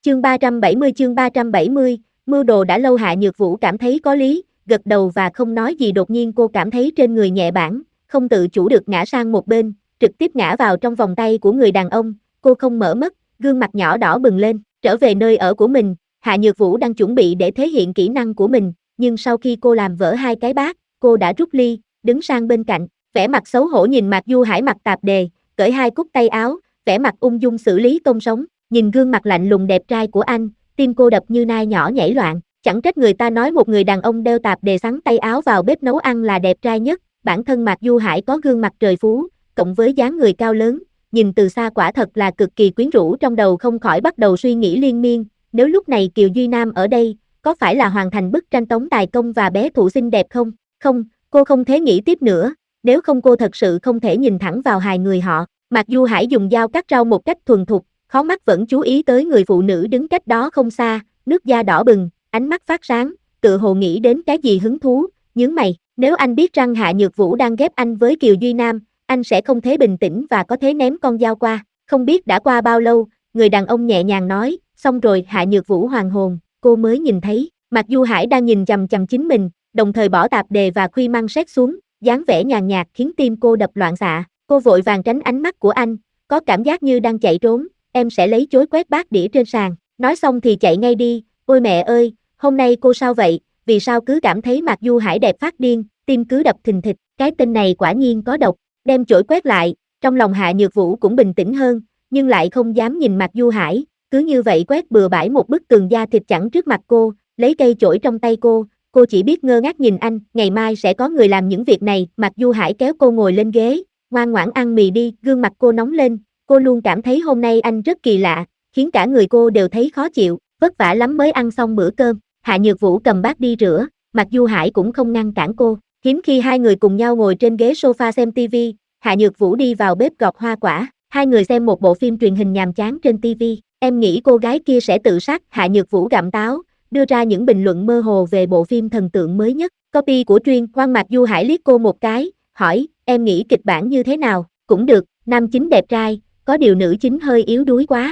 chương 370, mưu đồ đã lâu. Hạ Nhược Vũ cảm thấy có lý, gật đầu và không nói gì. Đột nhiên cô cảm thấy trên người nhẹ bẫng, không tự chủ được ngã sang một bên, trực tiếp ngã vào trong vòng tay của người đàn ông. Cô không mở mắt, gương mặt nhỏ đỏ bừng lên. Trở về nơi ở của mình, Hạ Nhược Vũ đang chuẩn bị để thể hiện kỹ năng của mình, nhưng sau khi cô làm vỡ hai cái bát, cô đã rút ly, đứng sang bên cạnh, vẻ mặt xấu hổ nhìn Mạc Du Hải mặc tạp dề, cởi hai cúc tay áo, vẻ mặt ung dung xử lý tôm sống. Nhìn gương mặt lạnh lùng đẹp trai của anh, tim cô đập như nai nhỏ nhảy loạn. Chẳng trách người ta nói một người đàn ông đeo tạp dề xắn tay áo vào bếp nấu ăn là đẹp trai nhất. Bản thân Mạc Du Hải có gương mặt trời phú, cộng với dáng người cao lớn, nhìn từ xa quả thật là cực kỳ quyến rũ. Trong đầu không khỏi bắt đầu suy nghĩ liên miên, nếu lúc này Kiều Duy Nam ở đây, có phải là hoàn thành bức tranh tống tài công và bé thụ xinh đẹp không? Không, cô không thể nghĩ tiếp nữa, nếu không cô thật sự không thể nhìn thẳng vào hai người họ. Mạc Du Hải dùng dao cắt rau một cách thuần thục, khó mắt vẫn chú ý tới người phụ nữ đứng cách đó không xa, nước da đỏ bừng, ánh mắt phát sáng, tựa hồ nghĩ đến cái gì hứng thú, nhướng mày. Nếu anh biết rằng Hạ Nhược Vũ đang ghép anh với Kiều Duy Nam, anh sẽ không thể bình tĩnh và có thể ném con dao qua. Không biết đã qua bao lâu, người đàn ông nhẹ nhàng nói, xong rồi. Hạ Nhược Vũ hoàn hồn, cô mới nhìn thấy, Mạc Du Hải đang nhìn chằm chằm chính mình, đồng thời bỏ tạp dề và khuy măng sét xuống, dáng vẻ nhàn nhạt khiến tim cô đập loạn xạ. Cô vội vàng tránh ánh mắt của anh, có cảm giác như đang chạy trốn. Em sẽ lấy chối quét bát đĩa trên sàn, nói xong thì chạy ngay đi. Ôi mẹ ơi, hôm nay cô sao vậy, vì sao cứ cảm thấy Mạc Du Hải đẹp phát điên, tim cứ đập thình thịch, cái tên này quả nhiên có độc. Đem chổi quét lại, trong lòng Hạ Nhược Vũ cũng bình tĩnh hơn, nhưng lại không dám nhìn Mạc Du Hải, cứ như vậy quét bừa bãi một bức tường da thịt chẵn trước mặt cô, lấy cây chổi trong tay cô chỉ biết ngơ ngác nhìn anh. Ngày mai sẽ có người làm những việc này. Mạc Du Hải kéo cô ngồi lên ghế, ngoan ngoãn ăn mì đi. Gương mặt cô nóng lên, cô luôn cảm thấy hôm nay anh rất kỳ lạ, khiến cả người cô đều thấy khó chịu, vất vả lắm mới ăn xong bữa cơm. Hạ Nhược Vũ cầm bát đi rửa, Mạc Du Hải cũng không ngăn cản cô. Hiếm khi hai người cùng nhau ngồi trên ghế sofa xem TV, Hạ Nhược Vũ đi vào bếp gọt hoa quả, hai người xem một bộ phim truyền hình nhàm chán trên TV. Em nghĩ cô gái kia sẽ tự sát. Hạ Nhược Vũ gặm táo, đưa ra những bình luận mơ hồ về bộ phim thần tượng mới nhất. Copy của Truyền. Quan Mạc Du Hải liếc cô một cái, hỏi, em nghĩ kịch bản như thế nào? Cũng được, nam chính đẹp trai, có điều nữ chính hơi yếu đuối quá.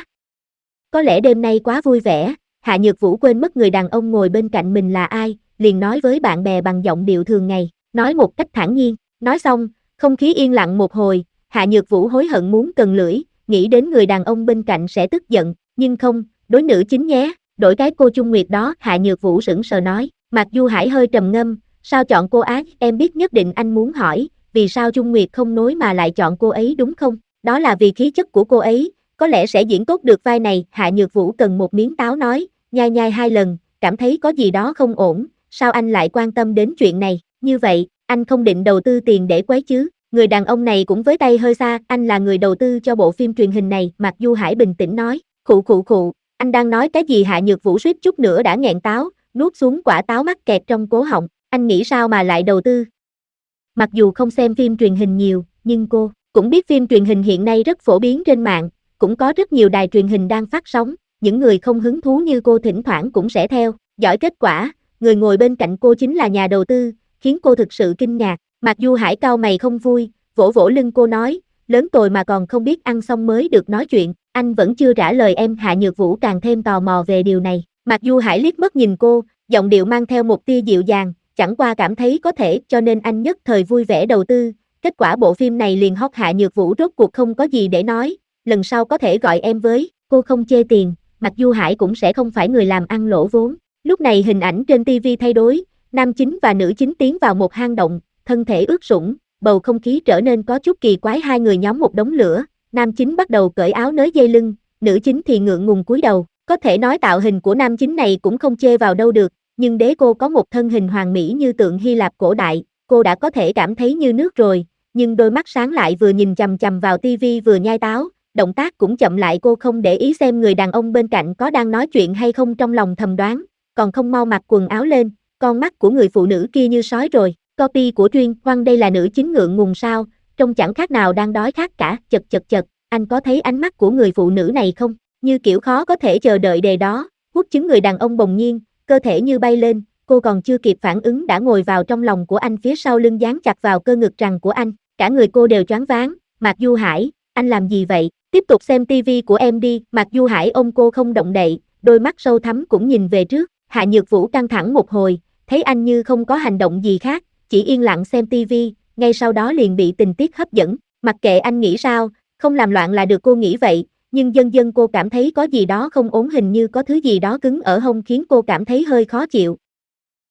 Có lẽ đêm nay quá vui vẻ. Hạ Nhược Vũ quên mất người đàn ông ngồi bên cạnh mình là ai, liền nói với bạn bè bằng giọng điệu thường ngày, nói một cách thản nhiên. Nói xong, không khí yên lặng một hồi. Hạ Nhược Vũ hối hận muốn cần lưỡi, nghĩ đến người đàn ông bên cạnh sẽ tức giận, nhưng không, đối nữ chính nhé, đổi cái cô Trung Nguyệt đó. Hạ Nhược Vũ sững sờ nói. Mạc Du Hải hơi trầm ngâm, sao chọn cô ấy? Em biết nhất định anh muốn hỏi, vì sao Trung Nguyệt không nối mà lại chọn cô ấy đúng không? Đó là vì khí chất của cô ấy, có lẽ sẽ diễn tốt được vai này. Hạ Nhược Vũ cần một miếng táo nói, nhai nhai hai lần, cảm thấy có gì đó không ổn. Sao anh lại quan tâm đến chuyện này? Như vậy, anh không định đầu tư tiền để quấy chứ? Người đàn ông này cũng với tay hơi xa, anh là người đầu tư cho bộ phim truyền hình này. Mạc Du Hải bình tĩnh nói, khụ, anh đang nói cái gì? Hạ Nhược Vũ suýt chút nữa đã nghẹn táo, nuốt xuống quả táo mắc kẹt trong cổ họng. Anh nghĩ sao mà lại đầu tư? Mặc dù không xem phim truyền hình nhiều, nhưng cô cũng biết phim truyền hình hiện nay rất phổ biến trên mạng, cũng có rất nhiều đài truyền hình đang phát sóng, những người không hứng thú như cô thỉnh thoảng cũng sẽ theo dõi. Kết quả, người ngồi bên cạnh cô chính là nhà đầu tư, khiến cô thực sự kinh ngạc. Mạc Du Hải cau mày không vui, vỗ vỗ lưng cô nói, lớn rồi mà còn không biết ăn xong mới được nói chuyện. Anh vẫn chưa trả lời em. Hạ Nhược Vũ càng thêm tò mò về điều này. Mạc Du Hải liếc mắt nhìn cô, giọng điệu mang theo một tia dịu dàng, chẳng qua cảm thấy có thể cho nên anh nhất thời vui vẻ đầu tư. Kết quả bộ phim này liền hot. Hạ Nhược Vũ rốt cuộc không có gì để nói, lần sau có thể gọi em với. Cô không chê tiền, Mạc Du Hải cũng sẽ không phải người làm ăn lỗ vốn. Lúc này hình ảnh trên TV thay đổi, nam chính và nữ chính tiến vào một hang động, thân thể ướt sũng, bầu không khí trở nên có chút kỳ quái. Hai người nhóm một đống lửa, nam chính bắt đầu cởi áo nới dây lưng, nữ chính thì ngượng ngùng cúi đầu. Có thể nói tạo hình của nam chính này cũng không chê vào đâu được, nhưng để cô có một thân hình hoàn mỹ như tượng Hy Lạp cổ đại, cô đã có thể cảm thấy như nước rồi, nhưng đôi mắt sáng lại vừa nhìn chằm chằm vào TV vừa nhai táo, động tác cũng chậm lại. Cô không để ý xem người đàn ông bên cạnh có đang nói chuyện hay không, trong lòng thầm đoán, còn không mau mặc quần áo lên, con mắt của người phụ nữ kia như sói rồi. Copy của Truyền. Khoan, đây là nữ chính ngượng ngùng sao, trông chẳng khác nào đang đói khát cả. Chật, anh có thấy ánh mắt của người phụ nữ này không? Như kiểu khó có thể chờ đợi đề đó. Hút chứng. Người đàn ông bỗng nhiên, cơ thể như bay lên, cô còn chưa kịp phản ứng đã ngồi vào trong lòng của anh, phía sau lưng dán chặt vào cơ ngực rằng của anh, cả người cô đều choáng váng. Mạc Du Hải, anh làm gì vậy? Tiếp tục xem TV của em đi. Mạc Du Hải ôm cô không động đậy, đôi mắt sâu thẳm cũng nhìn về trước. Hạ Nhược Vũ căng thẳng một hồi, thấy anh như không có hành động gì khác, chỉ yên lặng xem tivi, ngay sau đó liền bị tình tiết hấp dẫn. Mặc kệ anh nghĩ sao, không làm loạn là được, cô nghĩ vậy, nhưng dần dần cô cảm thấy có gì đó không ổn, hình như có thứ gì đó cứng ở hông khiến cô cảm thấy hơi khó chịu.